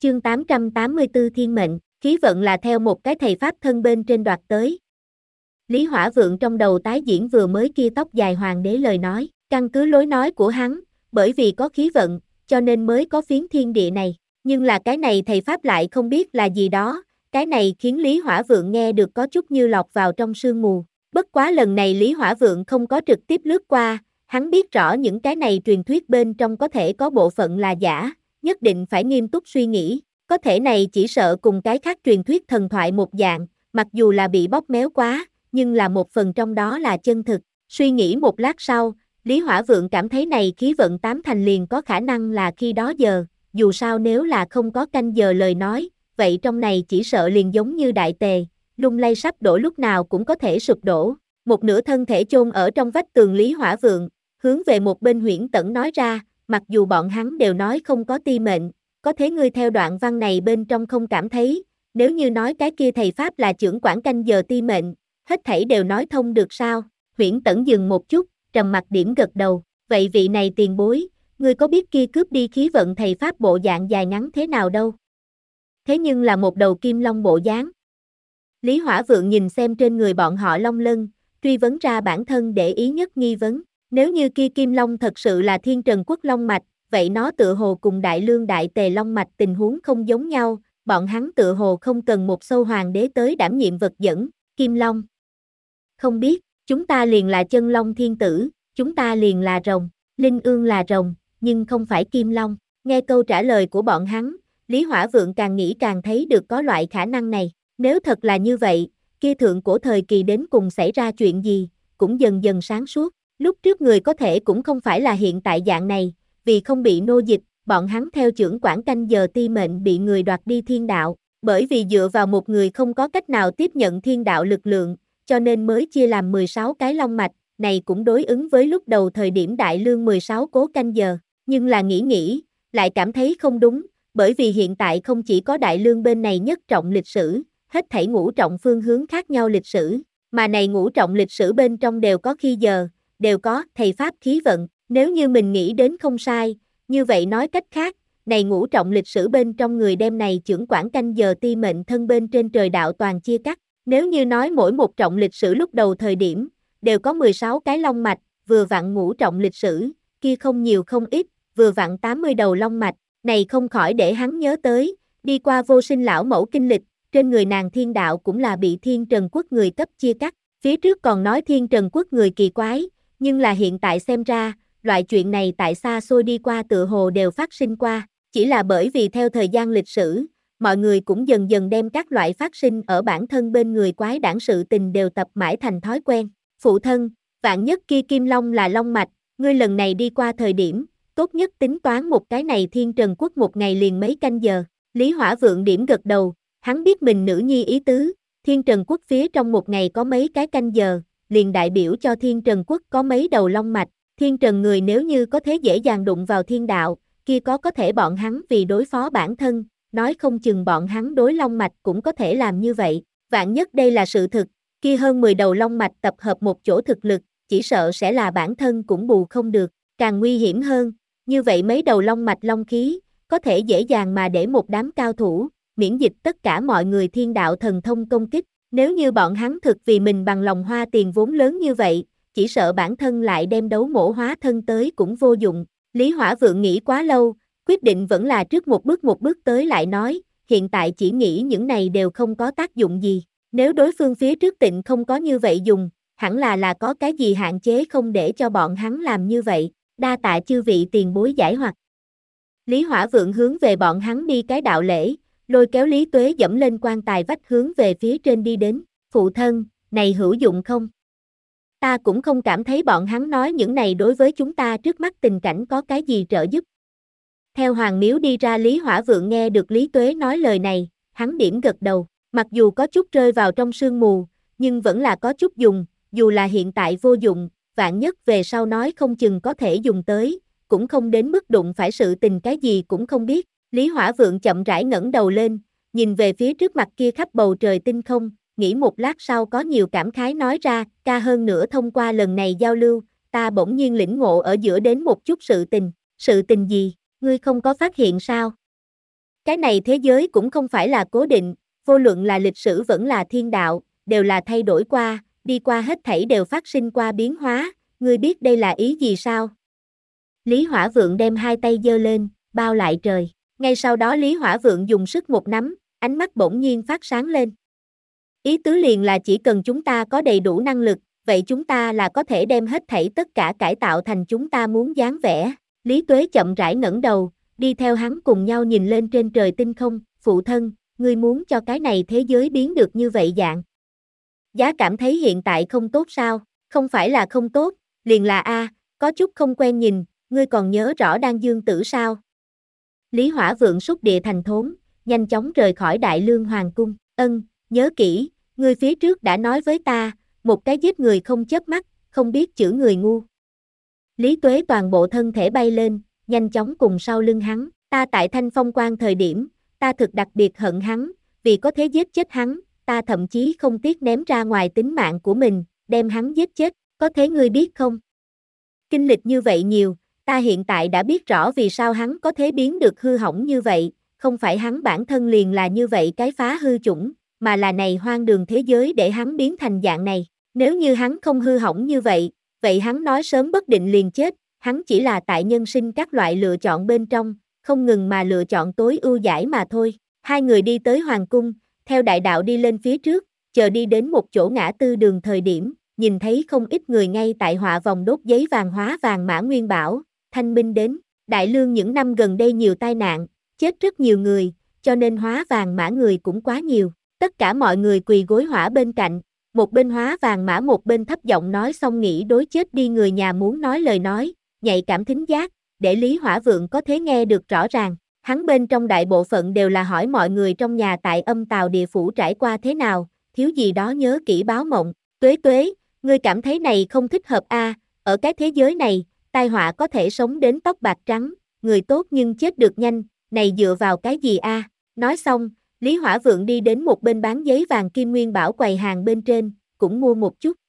Chương 884 Thiên mệnh, khí vận là theo một cái thầy pháp thân bên trên đoạt tới. Lý Hỏa Vượng trong đầu tái diễn vừa mới kia tóc dài hoàng đế lời nói, căn cứ lối nói của hắn, bởi vì có khí vận, cho nên mới có phiến thiên địa này, nhưng là cái này thầy pháp lại không biết là gì đó, cái này khiến Lý Hỏa Vượng nghe được có chút như lọt vào trong sương mù. Bất quá lần này Lý Hỏa Vượng không có trực tiếp lướt qua, hắn biết rõ những cái này truyền thuyết bên trong có thể có bộ phận là giả, nhất định phải nghiêm túc suy nghĩ, có thể này chỉ sợ cùng cái khác truyền thuyết thần thoại một dạng, mặc dù là bị bóp méo quá, nhưng là một phần trong đó là chân thực. Suy nghĩ một lát sau, Lý Hỏa Vượng cảm thấy này khí vận tám thành liền có khả năng là khi đó giờ, dù sao nếu là không có canh giờ lời nói, vậy trong này chỉ sợ liền giống như đại tề, lung lay sắp đổ lúc nào cũng có thể sụp đổ. Một nửa thân thể chôn ở trong vách tường Lý Hỏa Vượng, hướng về một bên Huyễn Tẩn nói ra, mặc dù bọn hắn đều nói không có ti mệnh, có thế ngươi theo đoạn văn này bên trong không cảm thấy, nếu như nói cái kia thầy Pháp là trưởng quản canh giờ ti mệnh, hết thảy đều nói thông được sao? Huyễn Tẩn dừng một chút, trầm mặc điểm gật đầu, vậy vị này tiền bối, ngươi có biết kia cướp đi khí vận thầy Pháp bộ dạng dài ngắn thế nào đâu? Thế nhưng là một đầu kim long bộ dáng. Lý Hỏa Vượng nhìn xem trên người bọn họ long lân, truy vấn ra bản thân để ý nhất nghi vấn, nếu như kia kim long thật sự là Thiên Trần Quốc long mạch, vậy nó tựa hồ cùng Đại Lương Đại Tề long mạch tình huống không giống nhau, bọn hắn tựa hồ không cần một sâu hoàng đế tới đảm nhiệm vật dẫn, kim long. Không biết, chúng ta liền là chân long thiên tử, chúng ta liền là rồng, linh ương là rồng, nhưng không phải kim long. Nghe câu trả lời của bọn hắn, Lý Hỏa Vượng càng nghĩ càng thấy được có loại khả năng này, nếu thật là như vậy, kia thượng cổ thời kỳ đến cùng xảy ra chuyện gì, cũng dần dần sáng suốt, lúc trước người có thể cũng không phải là hiện tại dạng này, vì không bị nô dịch, bọn hắn theo trưởng quản canh giờ ti mệnh bị người đoạt đi thiên đạo, bởi vì dựa vào một người không có cách nào tiếp nhận thiên đạo lực lượng, cho nên mới chia làm 16 cái long mạch, này cũng đối ứng với lúc đầu thời điểm Đại Lương 16 cố canh giờ, nhưng là nghĩ, lại cảm thấy không đúng, bởi vì hiện tại không chỉ có Đại Lương bên này nhất trọng lịch sử, hết thảy ngũ trọng phương hướng khác nhau lịch sử, mà này ngũ trọng lịch sử bên trong đều có khi giờ, đều có thầy Pháp khí vận, nếu như mình nghĩ đến không sai, như vậy nói cách khác, này ngũ trọng lịch sử bên trong người đem này trưởng quản canh giờ ti mệnh thân bên trên trời đạo toàn chia cắt, nếu như nói mỗi một trọng lịch sử lúc đầu thời điểm, đều có 16 cái long mạch, vừa vặn ngũ trọng lịch sử, kia không nhiều không ít, vừa vặn 80 đầu long mạch, này không khỏi để hắn nhớ tới, đi qua vô sinh lão mẫu kinh lịch, trên người nàng thiên đạo cũng là bị Thiên Trần Quốc người cấp chia cắt, phía trước còn nói Thiên Trần Quốc người kỳ quái, nhưng là hiện tại xem ra, loại chuyện này tại xa xôi đi qua tựa hồ đều phát sinh qua, chỉ là bởi vì theo thời gian lịch sử, mọi người cũng dần dần đem các loại phát sinh ở bản thân bên người quái đản sự tình đều tập mãi thành thói quen. Phụ thân, vạn nhất kia kim long là long mạch, ngươi lần này đi qua thời điểm, tốt nhất tính toán một cái này Thiên Trần Quốc một ngày liền mấy canh giờ. Lý Hỏa Vượng điểm gật đầu, hắn biết mình nữ nhi ý tứ, Thiên Trần Quốc phía trong một ngày có mấy cái canh giờ, liền đại biểu cho Thiên Trần Quốc có mấy đầu long mạch, Thiên Trần người nếu như có thế dễ dàng đụng vào thiên đạo, kia có thể bọn hắn vì đối phó bản thân, nói không chừng bọn hắn đối long mạch cũng có thể làm như vậy, vạn nhất đây là sự thực, kia hơn 10 đầu long mạch tập hợp một chỗ thực lực, chỉ sợ sẽ là bản thân cũng bù không được, càng nguy hiểm hơn, như vậy mấy đầu long mạch long khí, có thể dễ dàng mà để một đám cao thủ, miễn dịch tất cả mọi người thiên đạo thần thông công kích, nếu như bọn hắn thực vì mình bằng lòng hoa tiền vốn lớn như vậy, chỉ sợ bản thân lại đem đấu mổ hóa thân tới cũng vô dụng. Lý Hỏa Vượng nghĩ quá lâu, quyết định vẫn là trước một bước tới lại nói, hiện tại chỉ nghĩ những này đều không có tác dụng gì, nếu đối phương phía trước Tịnh không có như vậy dùng, hẳn là có cái gì hạn chế không để cho bọn hắn làm như vậy, đa tạ chư vị tiền bối giải hoặc. Lý Hỏa Vượng hướng về bọn hắn đi cái đạo lễ, lôi kéo Lý Tuế dẫm lên quan tài vách hướng về phía trên đi đến, phụ thân, này hữu dụng không? Ta cũng không cảm thấy bọn hắn nói những này đối với chúng ta trước mắt tình cảnh có cái gì trợ giúp. Theo Hoàng Miếu đi ra Lý Hỏa Vượng nghe được Lý Tuế nói lời này, hắn điểm gật đầu, mặc dù có chút rơi vào trong sương mù, nhưng vẫn là có chút dùng, dù là hiện tại vô dụng, vạn nhất về sau nói không chừng có thể dùng tới, cũng không đến mức đụng phải sự tình cái gì cũng không biết. Lý Hỏa Vượng chậm rãi ngẩng đầu lên, nhìn về phía trước mặt kia khắp bầu trời tinh không, nghĩ một lát sau có nhiều cảm khái nói ra, ca hơn nữa thông qua lần này giao lưu, ta bỗng nhiên lĩnh ngộ ở giữa đến một chút sự tình gì, ngươi không có phát hiện sao? Cái này thế giới cũng không phải là cố định, vô luận là lịch sử vẫn là thiên đạo, đều là thay đổi qua, đi qua hết thảy đều phát sinh qua biến hóa, ngươi biết đây là ý gì sao? Lý Hỏa Vượng đem hai tay giơ lên, bao lại trời. Ngay sau đó Lý Hỏa Vượng dùng sức một nắm, ánh mắt bỗng nhiên phát sáng lên. Ý tứ liền là chỉ cần chúng ta có đầy đủ năng lực, vậy chúng ta là có thể đem hết thảy tất cả cải tạo thành chúng ta muốn dáng vẻ. Lý Tuế chậm rãi ngẩng đầu, đi theo hắn cùng nhau nhìn lên trên trời tinh không, phụ thân, ngươi muốn cho cái này thế giới biến được như vậy dạng. Giá cảm thấy hiện tại không tốt sao? Không phải là không tốt, liền là có chút không quen nhìn, ngươi còn nhớ rõ Đan Dương Tử sao? Lý Hỏa Vượng xúc địa thành thốn, nhanh chóng rời khỏi Đại Lương Hoàng cung, nhớ kỹ, ngươi phía trước đã nói với ta, một cái giết người không chớp mắt, không biết chữ người ngu. Lý Tuế toàn bộ thân thể bay lên, nhanh chóng cùng sau lưng hắn, ta tại Thanh Phong Quan thời điểm, ta thực đặc biệt hận hắn, vì có thể giết chết hắn, ta thậm chí không tiếc ném ra ngoài tính mạng của mình, đem hắn giết chết, có thế ngươi biết không? Kinh lịch như vậy nhiều, ta hiện tại đã biết rõ vì sao hắn có thể biến được hư hỏng như vậy, không phải hắn bản thân liền là như vậy cái phá hư chủng, mà là này hoang đường thế giới để hắn biến thành dạng này. Nếu như hắn không hư hỏng như vậy, vậy hắn nói sớm bất định liền chết, hắn chỉ là tại nhân sinh các loại lựa chọn bên trong, không ngừng mà lựa chọn tối ưu giải mà thôi. Hai người đi tới hoàng cung, theo đại đạo đi lên phía trước, chờ đi đến một chỗ ngã tư đường thời điểm, nhìn thấy không ít người ngay tại họa vòng đốt giấy vàng hóa vàng mã nguyên bảo, thanh minh đến, Đại Lương những năm gần đây nhiều tai nạn, chết rất nhiều người, cho nên hóa vàng mã người cũng quá nhiều, tất cả mọi người quỳ gối hỏa bên cạnh, một bên hóa vàng mã một bên thấp giọng nói xong nghĩ đối chết đi người nhà muốn nói lời nói, nhạy cảm thính giác, để Lý Hỏa Vượng có thể nghe được rõ ràng. Hắn bên trong đại bộ phận đều là hỏi mọi người trong nhà tại Âm Tào địa phủ trải qua thế nào, thiếu gì đó nhớ kỹ báo mộng. Tuế Tuế, ngươi cảm thấy này không thích hợp ở cái thế giới này, tai họa có thể sống đến tóc bạc trắng, người tốt nhưng chết được nhanh, này dựa vào cái gì Nói xong, Lý Hỏa Vượng đi đến một bên bán giấy vàng kim nguyên bảo quầy hàng bên trên, cũng mua một chút.